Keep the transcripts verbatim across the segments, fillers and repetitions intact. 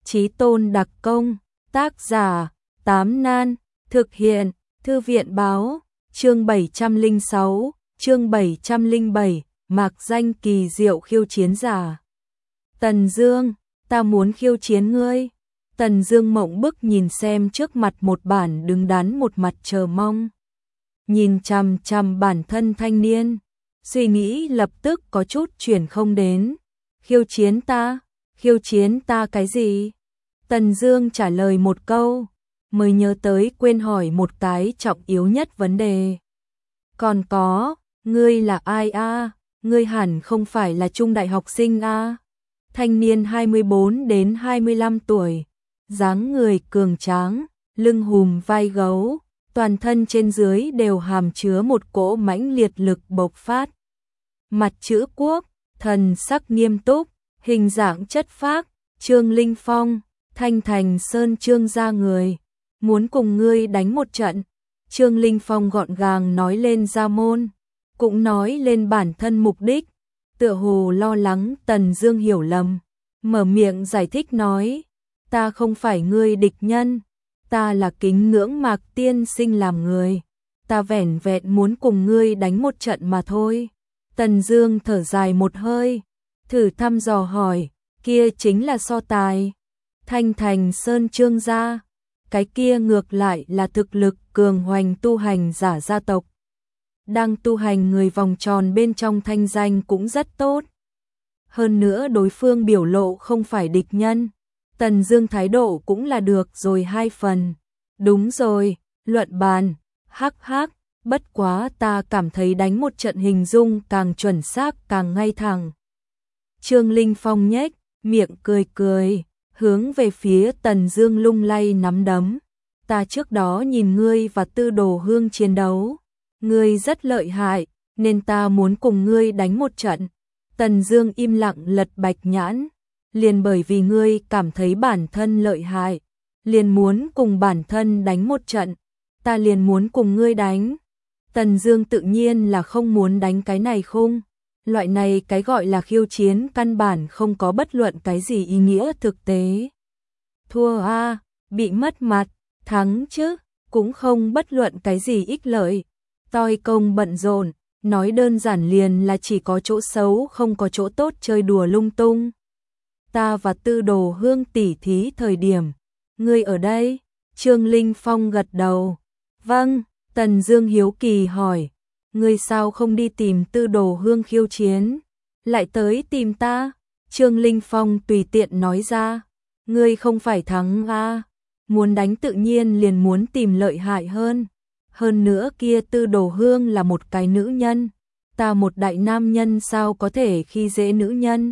Chí tôn đặc công, tác giả, Tám Nan, thực hiện, Thư viện báo, chương bảy trăm lẻ sáu, chương bảy trăm lẻ bảy, mạc danh kỳ diệu khiêu chiến giả. Tần Dương, ta muốn khiêu chiến ngươi. Tần Dương mộng bức nhìn xem trước mặt một bản đứng đắn, một mặt chờ mong. Nhìn chằm chằm bản thân thanh niên, suy nghĩ lập tức có chút chuyển không đến. Khiêu chiến ta? Khiêu chiến ta cái gì? Tần Dương trả lời một câu, mới nhớ tới quên hỏi một cái trọng yếu nhất vấn đề. Còn có, ngươi là ai a? Ngươi hẳn không phải là trung đại học sinh a? Thanh niên hai mươi bốn đến hai mươi lăm tuổi, dáng người cường tráng, lưng hùm vai gấu, toàn thân trên dưới đều hàm chứa một cỗ mãnh liệt lực bộc phát. Mặt chữ quốc, thần sắc nghiêm túc, hình dạng chất phác, Trương Linh Phong, Thanh Thành Sơn Trương gia người, muốn cùng ngươi đánh một trận. Trương Linh Phong gọn gàng nói lên gia môn, cũng nói lên bản thân mục đích, tựa hồ lo lắng Tần Dương hiểu lầm, mở miệng giải thích nói, ta không phải ngươi địch nhân, ta là kính ngưỡng Mạc tiên sinh làm người, ta vẻn vẹn muốn cùng ngươi đánh một trận mà thôi. Tần Dương thở dài một hơi, thử thăm dò hỏi, kia chính là so tài? Thanh Thành Sơn Trương gia, cái kia ngược lại là thực lực cường hoành tu hành giả gia tộc. Đang tu hành người vòng tròn bên trong thanh danh cũng rất tốt. Hơn nữa đối phương biểu lộ không phải địch nhân, Tần Dương thái độ cũng là được rồi hai phần. Đúng rồi, luận bàn, hắc hắc, bất quá ta cảm thấy đánh một trận hình dung càng chuẩn xác càng ngay thẳng. Trương Linh Phong nhếch miệng cười cười, hướng về phía Tần Dương lung lay nắm đấm. Ta trước đó nhìn ngươi và Tư Đồ Hương chiến đấu, ngươi rất lợi hại, nên ta muốn cùng ngươi đánh một trận. Tần Dương im lặng lật bạch nhãn, liền bởi vì ngươi cảm thấy bản thân lợi hại, liền muốn cùng bản thân đánh một trận, ta liền muốn cùng ngươi đánh. Tần Dương tự nhiên là không muốn đánh cái này không, loại này cái gọi là khiêu chiến căn bản không có bất luận cái gì ý nghĩa thực tế. Thua a, bị mất mặt, thắng chứ, cũng không bất luận cái gì ích lợi. Toi công bận rộn, nói đơn giản liền là chỉ có chỗ xấu không có chỗ tốt, chơi đùa lung tung. Ta và Tư Đồ Hương tỉ thí thời điểm, ngươi ở đây? Trương Linh Phong gật đầu. Vâng. Tần Dương hiếu kỳ hỏi, ngươi sao không đi tìm Tư Đồ Hương khiêu chiến, lại tới tìm ta? Trương Linh Phong tùy tiện nói ra, ngươi không phải thắng a, muốn đánh tự nhiên liền muốn tìm lợi hại hơn. Hơn nữa kia Tư Đồ Hương là một cái nữ nhân, ta một đại nam nhân sao có thể khi dễ nữ nhân?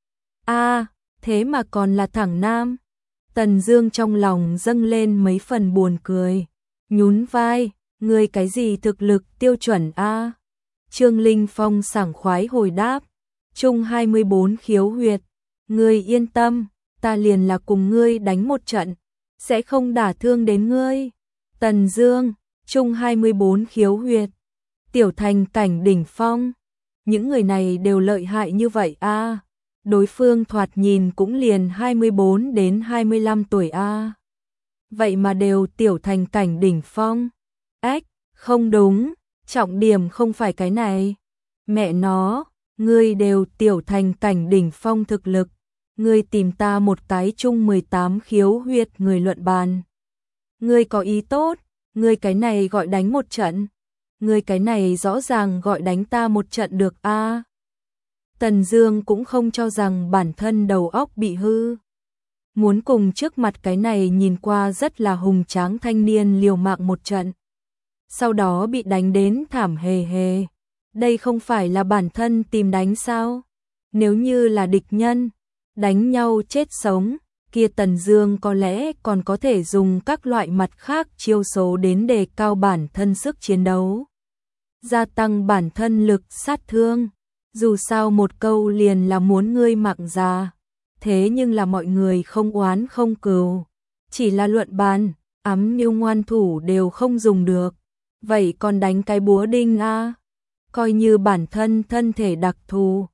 A, thế mà còn là thẳng nam. Tần Dương trong lòng dâng lên mấy phần buồn cười, nhún vai, ngươi cái gì thực lực tiêu chuẩn a? Trương Linh Phong sảng khoái hồi đáp, chung hai mươi bốn khiếu huyệt, ngươi yên tâm, ta liền là cùng ngươi đánh một trận, sẽ không đả thương đến ngươi. Tần Dương, chung hai mươi bốn khiếu huyệt, tiểu thành cảnh đỉnh phong, những người này đều lợi hại như vậy a? Đối phương thoạt nhìn cũng liền hai mươi bốn đến hai mươi lăm tuổi a. Vậy mà đều tiểu thành cảnh đỉnh phong. Ách, không đúng, trọng điểm không phải cái này. Mẹ nó, ngươi đều tiểu thành cảnh đỉnh phong thực lực, ngươi tìm ta một cái chung mười tám khiếu huyệt người luận bàn. Ngươi có ý tốt, ngươi cái này gọi đánh một trận, ngươi cái này rõ ràng gọi đánh ta một trận được a. À. Tần Dương cũng không cho rằng bản thân đầu óc bị hư, muốn cùng trước mặt cái này nhìn qua rất là hùng tráng thanh niên liều mạng một trận, sau đó bị đánh đến thảm hề hề. Đây không phải là bản thân tìm đánh sao? Nếu như là địch nhân, đánh nhau chết sống, kia Tần Dương có lẽ còn có thể dùng các loại mặt khác chiêu số đến đề cao bản thân sức chiến đấu, gia tăng bản thân lực sát thương. Dù sao một câu liền là muốn ngươi mạng già, thế nhưng là mọi người không oán không cừu, chỉ là luận bàn, ám mưu ngoan thủ đều không dùng được, vậy còn đánh cái búa đinh a? Coi như bản thân thân thể đặc thù,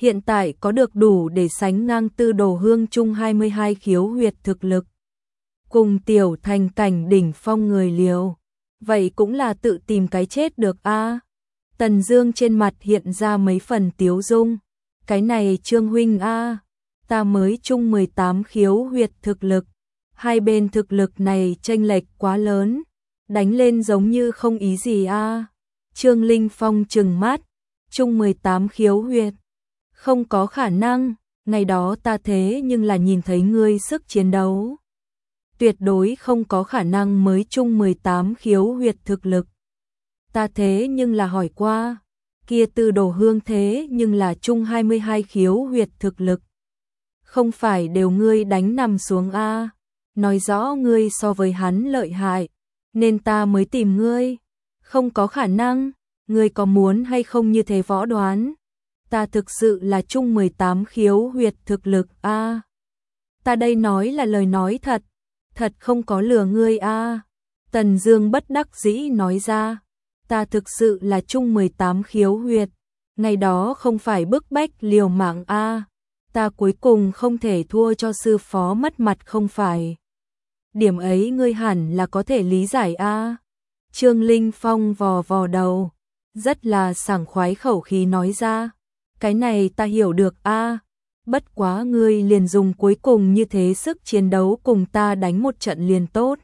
hiện tại có được đủ để sánh ngang Tư Đồ Hương chung hai mươi hai khiếu huyệt thực lực. Cùng tiểu thành cảnh đỉnh phong người liều, vậy cũng là tự tìm cái chết được a. Tần Dương trên mặt hiện ra mấy phần tiếu dung, cái này Trương huynh a, ta mới chung mười tám khiếu huyệt thực lực, hai bên thực lực này chênh lệch quá lớn, đánh lên giống như không ý gì a. Trương Linh Phong trừng mắt, chung mười tám khiếu huyệt, không có khả năng, ngày đó ta thế nhưng là nhìn thấy ngươi sức chiến đấu. Tuyệt đối không có khả năng mới chung mười tám khiếu huyệt thực lực. Ta thế nhưng là hỏi qua, kia Tư Đồ Hương thế nhưng là chung hai mươi hai khiếu huyệt thực lực. Không phải đều ngươi đánh nằm xuống a, nói rõ ngươi so với hắn lợi hại, nên ta mới tìm ngươi. Không có khả năng, ngươi có muốn hay không như thế võ đoán? Ta thực sự là chung mười tám khiếu huyệt thực lực a. Ta đây nói là lời nói thật, thật không có lừa ngươi a. Tần Dương bất đắc dĩ nói ra, ta thực sự là chung mười tám khiếu huyệt, ngày đó không phải bức bách liều mạng a, ta cuối cùng không thể thua cho sư phó mất mặt không phải. Điểm ấy ngươi hẳn là có thể lý giải a. Trương Linh Phong vò vò đầu, rất là sảng khoái khẩu khí nói ra, cái này ta hiểu được a, bất quá ngươi liền dùng cuối cùng như thế sức chiến đấu cùng ta đánh một trận liền tốt.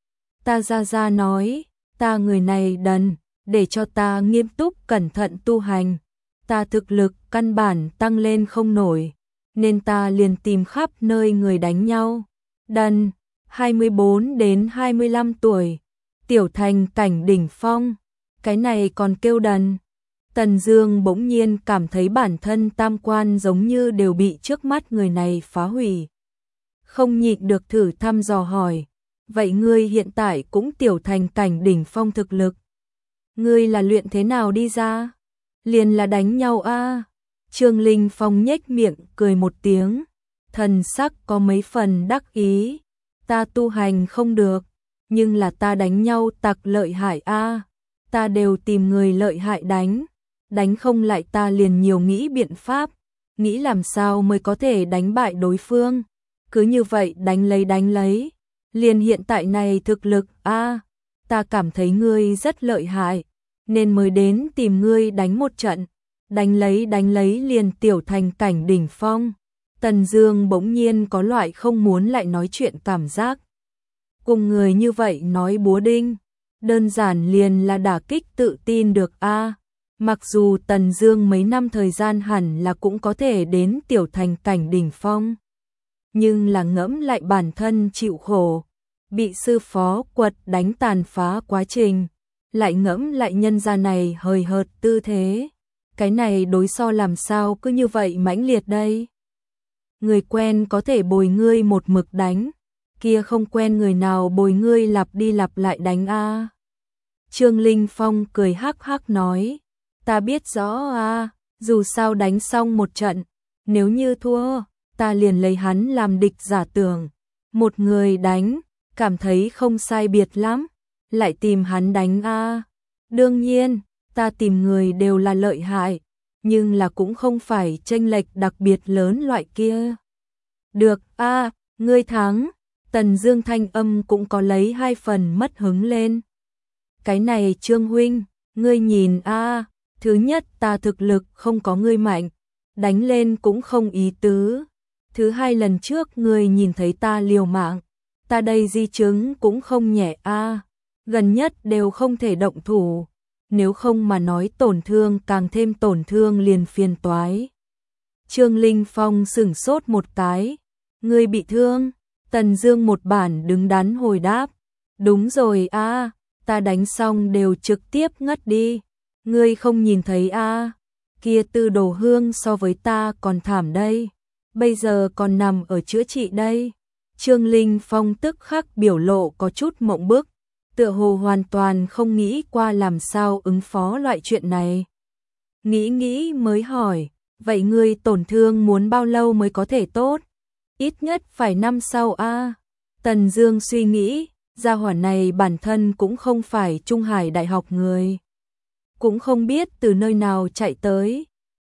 Ta ra ra nói, ta người này đần, để cho ta nghiêm túc cẩn thận tu hành, ta thực lực căn bản tăng lên không nổi, nên ta liền tìm khắp nơi người đánh nhau. Đần, hai mươi bốn đến hai mươi lăm tuổi, tiểu thành cảnh đỉnh phong, cái này còn kêu đần. Tần Dương bỗng nhiên cảm thấy bản thân tam quan giống như đều bị trước mắt người này phá hủy. Không nhịn được thử thăm dò hỏi, vậy ngươi hiện tại cũng tiểu thành cảnh đỉnh phong thực lực. Ngươi là luyện thế nào đi ra? Liền là đánh nhau a. Trương Linh Phong nhếch miệng cười một tiếng, thần sắc có mấy phần đắc ý. Ta tu hành không được, nhưng là ta đánh nhau tặc lợi hại a. Ta đều tìm người lợi hại đánh, đánh không lại ta liền nhiều nghĩ biện pháp, nghĩ làm sao mới có thể đánh bại đối phương. Cứ như vậy đánh lấy đánh lấy, liền hiện tại này thực lực a, ta cảm thấy ngươi rất lợi hại, nên mới đến tìm ngươi đánh một trận, đánh lấy đánh lấy liền tiểu thành cảnh đỉnh phong. Tần Dương bỗng nhiên có loại không muốn lại nói chuyện cảm giác. Cùng người như vậy nói búa đinh, đơn giản liền là đả kích tự tin được a. Mặc dù Tần Dương mấy năm thời gian hẳn là cũng có thể đến tiểu thành cảnh đỉnh phong, nhưng là ngẫm lại bản thân chịu khổ, bị sư phó quật đánh tàn phá quá trình, lại ngẫm lại nhân gia này hời hợt tư thế, cái này đối so làm sao cứ như vậy mãnh liệt đây. Người quen có thể bồi ngươi một mực đánh, kia không quen người nào bồi ngươi lặp đi lặp lại đánh a. Trương Linh Phong cười hắc hắc nói, ta biết rõ a, dù sao đánh xong một trận, nếu như thua, ta liền lấy hắn làm địch giả tưởng, một người đánh, cảm thấy không sai biệt lắm, lại tìm hắn đánh a. Đương nhiên, ta tìm người đều là lợi hại, nhưng là cũng không phải chênh lệch đặc biệt lớn loại kia. Được a, ngươi thắng. Tần Dương thanh âm cũng có lấy hai phần mất hứng lên. Cái này Trương huynh, ngươi nhìn a, thứ nhất ta thực lực không có ngươi mạnh, đánh lên cũng không ý tứ. Thứ hai lần trước ngươi nhìn thấy ta liều mạng, ta đây di chứng cũng không nhẹ a, gần nhất đều không thể động thủ, nếu không mà nói tổn thương càng thêm tổn thương liền phiền toái. Trương Linh Phong sững sốt một cái, ngươi bị thương? Tần Dương một bản đứng đắn hồi đáp, đúng rồi a, ta đánh xong đều trực tiếp ngất đi, ngươi không nhìn thấy a, kia Tư Đồ Hương so với ta còn thảm đây, bây giờ còn nằm ở chữa trị đây. Trương Linh Phong tức khắc biểu lộ có chút mộng bức, tựa hồ hoàn toàn không nghĩ qua làm sao ứng phó loại chuyện này. Nghĩ nghĩ mới hỏi, vậy ngươi tổn thương muốn bao lâu mới có thể tốt? Ít nhất phải năm sau a. Tần Dương suy nghĩ, gia hỏa này bản thân cũng không phải Trung Hải Đại học người, cũng không biết từ nơi nào chạy tới,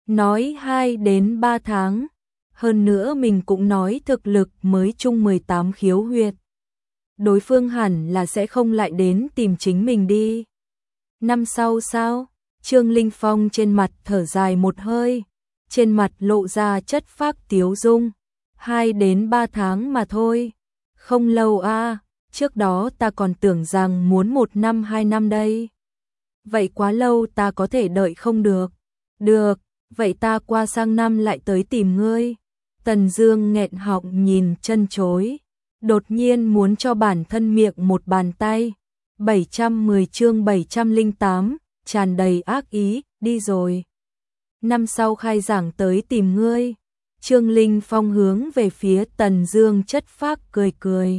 nói hai đến ba tháng. Hơn nữa mình cũng nói thực lực mới chung mười tám khiếu huyệt. Đối phương hẳn là sẽ không lại đến tìm chính mình đi. Năm sau sao? Trương Linh Phong trên mặt thở dài một hơi, trên mặt lộ ra chất phác tiếu dung. Hai đến ba tháng mà thôi. Không lâu a, trước đó ta còn tưởng rằng muốn một năm hai năm đây. Vậy quá lâu ta có thể đợi không được. Được, vậy ta qua sang năm lại tới tìm ngươi. Tần Dương nghẹn họng nhìn chân chối, đột nhiên muốn cho bản thân miệng một bàn tay. bảy trăm mười chương bảy trăm lẻ tám, tràn đầy ác ý, đi rồi. Năm sau khai giảng tới tìm ngươi. Trương Linh Phong hướng về phía Tần Dương chất phác cười cười.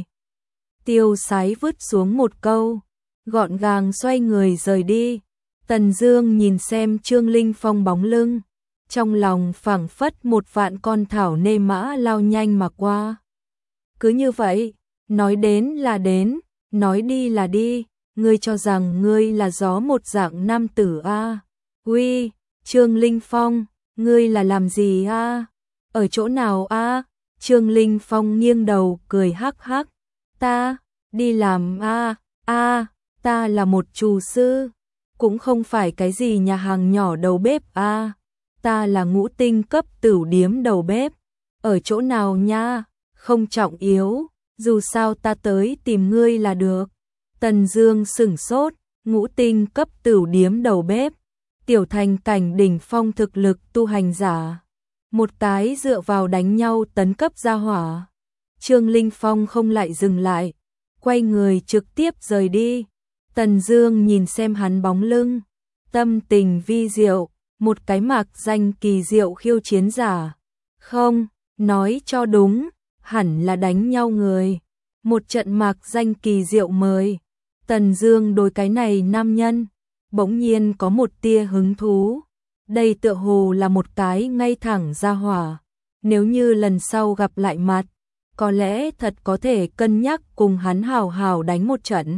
Tiêu Sái vứt xuống một câu, gọn gàng xoay người rời đi. Tần Dương nhìn xem Trương Linh Phong bóng lưng, trong lòng phảng phất một vạn con thảo nê mã lao nhanh mà qua. Cứ như vậy, nói đến là đến, nói đi là đi, ngươi cho rằng ngươi là gió một dạng nam tử a? Uy, Trương Linh Phong, ngươi là làm gì a? Ở chỗ nào a? Trương Linh Phong nghiêng đầu cười hắc hắc. Ta, đi làm a, a, ta là một trù sư, cũng không phải cái gì nhà hàng nhỏ đầu bếp a, ta là ngũ tinh cấp tửu điếm đầu bếp. Ở chỗ nào nha? Không trọng yếu, dù sao ta tới tìm ngươi là được. Tần Dương sững sốt, ngũ tinh cấp tửu điếm đầu bếp, tiểu thành cảnh đỉnh phong thực lực tu hành giả. Một cái dựa vào đánh nhau tấn cấp gia hỏa. Trương Linh Phong không lại dừng lại, quay người trực tiếp rời đi. Tần Dương nhìn xem hắn bóng lưng, tâm tình vi diệu, một cái mạc danh kỳ diệu khiêu chiến giả. Không, nói cho đúng, hẳn là đánh nhau người. Một trận mạc danh kỳ diệu mời. Tần Dương đối cái này nam nhân bỗng nhiên có một tia hứng thú. Đây tựa hồ là một cái ngay thẳng ra hỏa. Nếu như lần sau gặp lại mặt, có lẽ thật có thể cân nhắc cùng hắn hào hào đánh một trận.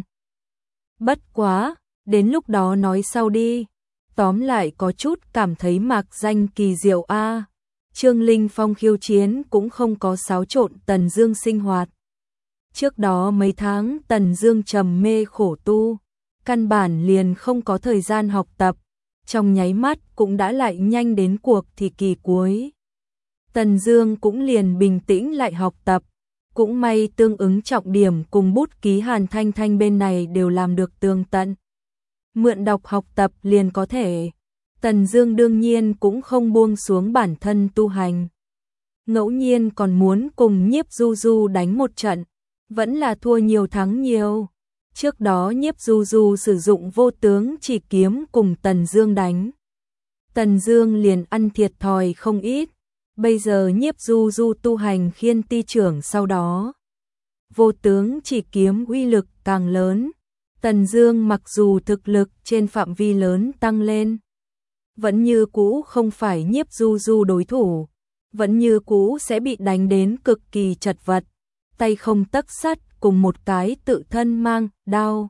Bất quá, đến lúc đó nói sau đi. Tóm lại có chút cảm thấy mạc danh kỳ diệu a. Trương Linh Phong khiêu chiến cũng không có xáo trộn Tần Dương sinh hoạt. Trước đó mấy tháng Tần Dương trầm mê khổ tu, căn bản liền không có thời gian học tập, trong nháy mắt cũng đã lại nhanh đến cuộc thì kỳ cuối. Tần Dương cũng liền bình tĩnh lại học tập, cũng may tương ứng trọng điểm cùng bút ký Hàn Thanh Thanh bên này đều làm được tường tận. Mượn đọc học tập liền có thể. Tần Dương đương nhiên cũng không buông xuống bản thân tu hành. Ngẫu nhiên còn muốn cùng Nhiếp Du Du đánh một trận, vẫn là thua nhiều thắng nhiều. Trước đó Nhiếp Du Du sử dụng vô tướng chỉ kiếm cùng Tần Dương đánh. Tần Dương liền ăn thiệt thòi không ít. Bây giờ Nhiếp Du Du tu hành Khiên Ti trưởng sau đó, vô tướng chỉ kiếm uy lực càng lớn. Tần Dương mặc dù thực lực trên phạm vi lớn tăng lên, vẫn như cũ không phải Nhiếp Du Du đối thủ, vẫn như cũ sẽ bị đánh đến cực kỳ chật vật, tay không tấc sắt cùng một cái tự thân mang đao.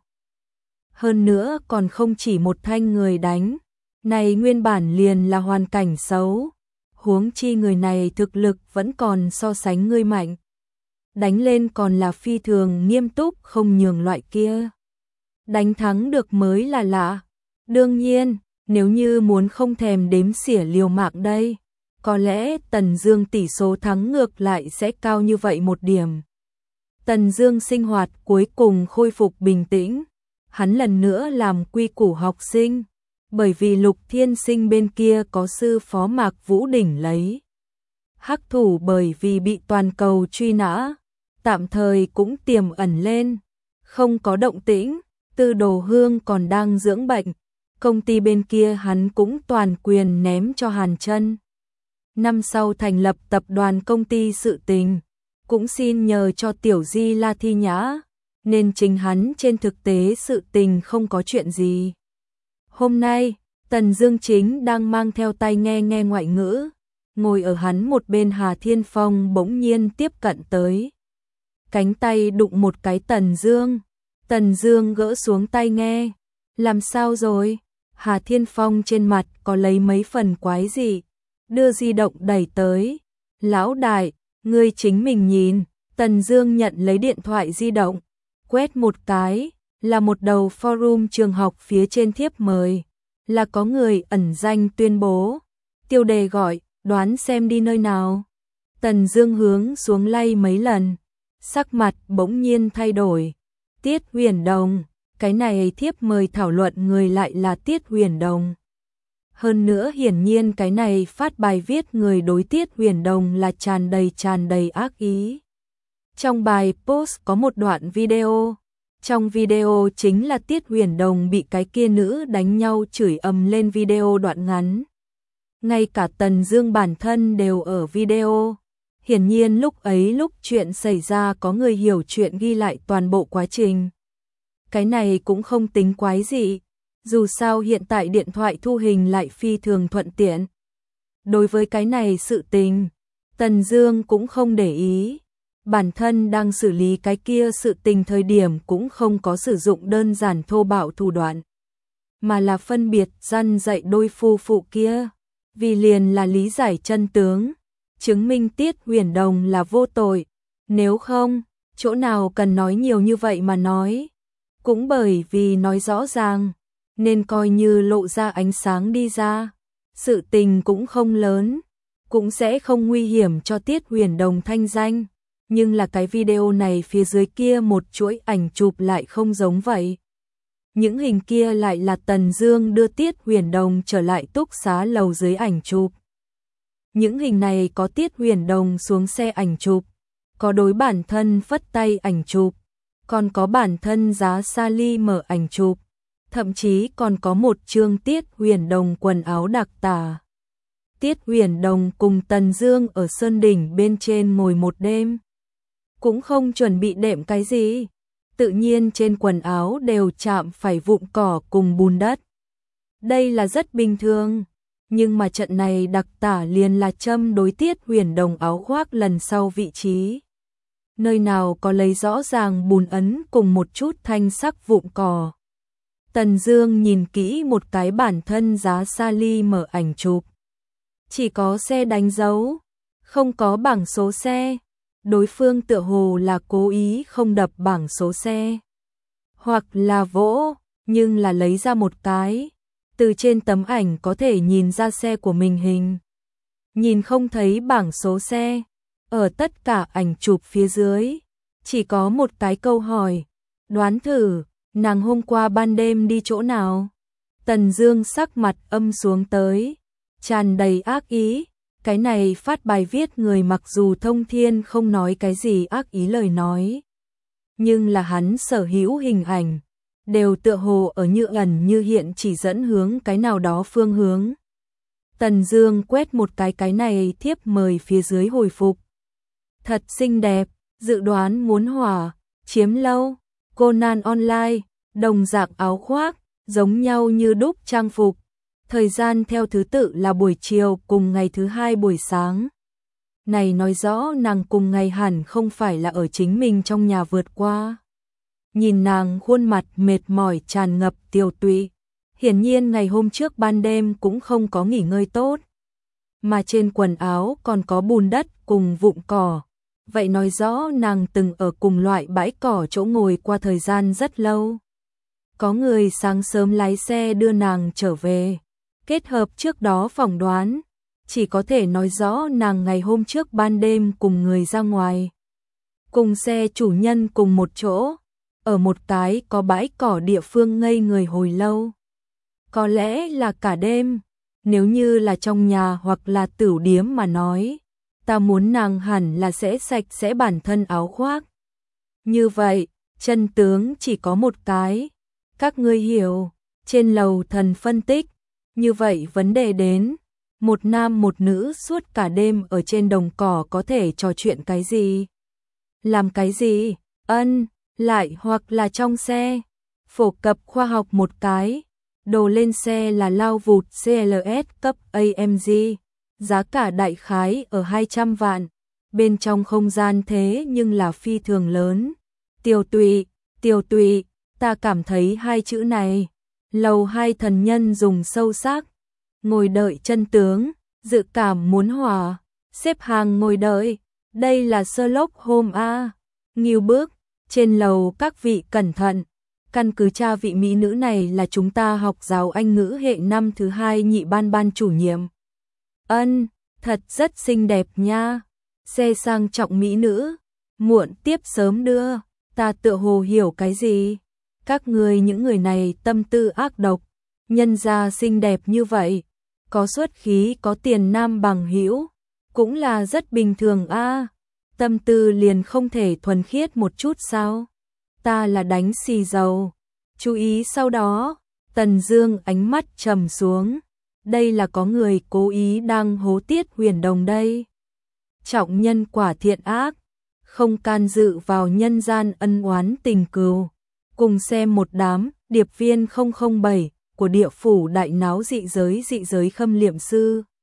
Hơn nữa còn không chỉ một thanh người đánh, này nguyên bản liền là hoàn cảnh xấu, huống chi người này thực lực vẫn còn so sánh ngươi mạnh. Đánh lên còn là phi thường nghiêm túc không nhường loại kia. Đánh thắng được mới là lạ. Đương nhiên, nếu như muốn không thèm đếm xỉa liều mạng đây, có lẽ Tần Dương tỷ số thắng ngược lại sẽ cao như vậy một điểm. Tần Dương sinh hoạt cuối cùng khôi phục bình tĩnh, hắn lần nữa làm quy củ học sinh, bởi vì Lục Thiên Sinh bên kia có sư phó Mạc Vũ đỉnh lấy. Hắc thủ bởi vì bị toàn cầu truy nã, tạm thời cũng tiềm ẩn lên, không có động tĩnh. Tư Đồ Hương còn đang dưỡng bệnh, công ty bên kia hắn cũng toàn quyền ném cho Hàn Chân. Năm sau thành lập tập đoàn công ty sự tình, cũng xin nhờ cho Tiểu Di La Thi Nhã, nên chính hắn trên thực tế sự tình không có chuyện gì. Hôm nay, Tần Dương chính đang mang theo tai nghe nghe ngoại ngữ, ngồi ở hắn một bên Hà Thiên Phong bỗng nhiên tiếp cận tới. Cánh tay đụng một cái Tần Dương. Tần Dương gỡ xuống tai nghe. Làm sao rồi? Hà Thiên Phong trên mặt có lấy mấy phần quái dị. đưa di động đẩy tới. Lão đại, ngươi chính mình nhìn. Tần Dương nhận lấy điện thoại di động, quét một cái, là một đầu forum trường học phía trên thiếp mời, là có người ẩn danh tuyên bố. Tiêu đề gọi, đoán xem đi nơi nào. Tần Dương hướng xuống lay mấy lần, sắc mặt bỗng nhiên thay đổi. Tiết Huyền Đồng, cái này thiếp mời thảo luận người lại là Tiết Huyền Đồng. Hơn nữa hiển nhiên cái này phát bài viết người đối Tiết Huyền Đồng là tràn đầy tràn đầy ác ý. Trong bài post có một đoạn video. Trong video chính là Tiết Huyền Đồng bị cái kia nữ đánh nhau chửi ầm lên video đoạn ngắn. Ngay cả Tần Dương bản thân đều ở video. Hiển nhiên lúc ấy lúc chuyện xảy ra có người hiểu chuyện ghi lại toàn bộ quá trình. Cái này cũng không tính quái dị. Dù sao hiện tại điện thoại thu hình lại phi thường thuận tiện. Đối với cái này sự tình, Tần Dương cũng không để ý. Bản thân đang xử lý cái kia sự tình thời điểm cũng không có sử dụng đơn giản thô bạo thủ đoạn, mà là phân biệt răn dạy đôi phu phụ kia, vì liền là lý giải chân tướng, chứng minh Tiết Huyền Đồng là vô tội. Nếu không, chỗ nào cần nói nhiều như vậy mà nói. Cũng bởi vì nói rõ ràng, nên coi như lộ ra ánh sáng đi ra. Sự tình cũng không lớn, cũng sẽ không nguy hiểm cho Tiết Huyền Đồng thanh danh. Nhưng là cái video này phía dưới kia một chuỗi ảnh chụp lại không giống vậy. Những hình kia lại là Tần Dương đưa Tiết Huyền Đồng trở lại túc xá lầu dưới ảnh chụp. Những hình này có Tiết Huyền Đồng xuống xe ảnh chụp, có đối bản thân phất tay ảnh chụp, còn có bản thân giá Sally mở ảnh chụp, thậm chí còn có một chương Tiết Huyền Đồng quần áo đặc tả. Tiết Huyền Đồng cùng Tần Dương ở sơn đỉnh bên trên ngồi một đêm, cũng không chuẩn bị đệm cái gì, tự nhiên trên quần áo đều chạm phải vụn cỏ cùng bùn đất. Đây là rất bình thường, nhưng mà trận này đặc tả liền là châm đối Tiết Huyền Đồng áo khoác lần sau vị trí. Nơi nào có lấy rõ ràng bùn ấn cùng một chút thanh sắc vụn cỏ. Tần Dương nhìn kỹ một cái bản thân giá Sally mở ảnh chụp. Chỉ có xe đánh dấu, không có bảng số xe. Đối phương tựa hồ là cố ý không đập bảng số xe, hoặc là vỗ, nhưng là lấy ra một cái. Từ trên tấm ảnh có thể nhìn ra xe của mình hình, nhìn không thấy bảng số xe. Ở tất cả ảnh chụp phía dưới, chỉ có một cái câu hỏi, đoán thử, nàng hôm qua ban đêm đi chỗ nào? Tần Dương sắc mặt âm xuống tới, tràn đầy ác ý. Cái này phát bài viết người mặc dù thông thiên không nói cái gì ác ý lời nói, nhưng là hắn sở hữu hình ảnh, đều tựa hồ ở như ẩn như hiện chỉ dẫn hướng cái nào đó phương hướng. Tần Dương quét một cái cái này thiếp mời phía dưới hồi phục. Thật xinh đẹp, dự đoán muốn hỏa, chiếm lâu, Conan Online, đồng dạng áo khoác, giống nhau như đúc trang phục. Thời gian theo thứ tự là buổi chiều cùng ngày thứ hai buổi sáng. Này nói rõ nàng cùng ngày hẳn không phải là ở chính mình trong nhà vượt qua. Nhìn nàng khuôn mặt mệt mỏi tràn ngập tiều tụy, hiển nhiên ngày hôm trước ban đêm cũng không có nghỉ ngơi tốt. Mà trên quần áo còn có bùn đất cùng vụn cỏ. Vậy nói rõ nàng từng ở cùng loại bãi cỏ chỗ ngồi qua thời gian rất lâu. Có người sáng sớm lái xe đưa nàng trở về. Kết hợp trước đó phỏng đoán, chỉ có thể nói rõ nàng ngày hôm trước ban đêm cùng người ra ngoài. Cùng xe chủ nhân cùng một chỗ, ở một cái có bãi cỏ địa phương ngây người hồi lâu. Có lẽ là cả đêm, nếu như là trong nhà hoặc là tửu điếm mà nói, ta muốn nàng hẳn là sẽ sạch sẽ bản thân áo khoác. Như vậy, chân tướng chỉ có một cái. Các ngươi hiểu, trên lầu thần phân tích. Như vậy vấn đề đến, một nam một nữ suốt cả đêm ở trên đồng cỏ có thể trò chuyện cái gì? Làm cái gì? Ân, lại hoặc là trong xe. Phổ cập khoa học một cái. Đồ lên xe là lao vụt xê lờ ét cấp a em giê. Giá cả đại khái ở hai trăm vạn. Bên trong không gian thế nhưng là phi thường lớn. Tiêu tụy, tiêu tụy, ta cảm thấy hai chữ này. Lầu hai thần nhân dùng sâu sắc, ngồi đợi chân tướng, Dự cảm muốn hòa, xếp hàng ngồi đợi, đây là Sherlock Holmes a. Nghiêu bước, trên lầu các vị cẩn thận, căn cứ tra vị mỹ nữ này là chúng ta học giáo Anh ngữ hệ năm thứ hai nhị ban ban chủ nhiệm. Ân, thật rất xinh đẹp nha. Xe sang trọng mỹ nữ, muộn tiếp sớm đưa, ta tựa hồ hiểu cái gì. Các người những người này tâm tư ác độc, nhân gia xinh đẹp như vậy, có xuất khí có tiền nam bằng hữu, cũng là rất bình thường a. Tâm tư liền không thể thuần khiết một chút sao? Ta là đánh xì dầu. Chú ý sau đó, Tần Dương ánh mắt trầm xuống. Đây là có người cố ý đang hố Tiết Huyền Đồng đây. Trọng nhân quả thiện ác, không can dự vào nhân gian ân oán tình cừu. Cùng xem một đám điệp viên không không bảy của địa phủ đại náo dị giới dị giới khâm liệm sư.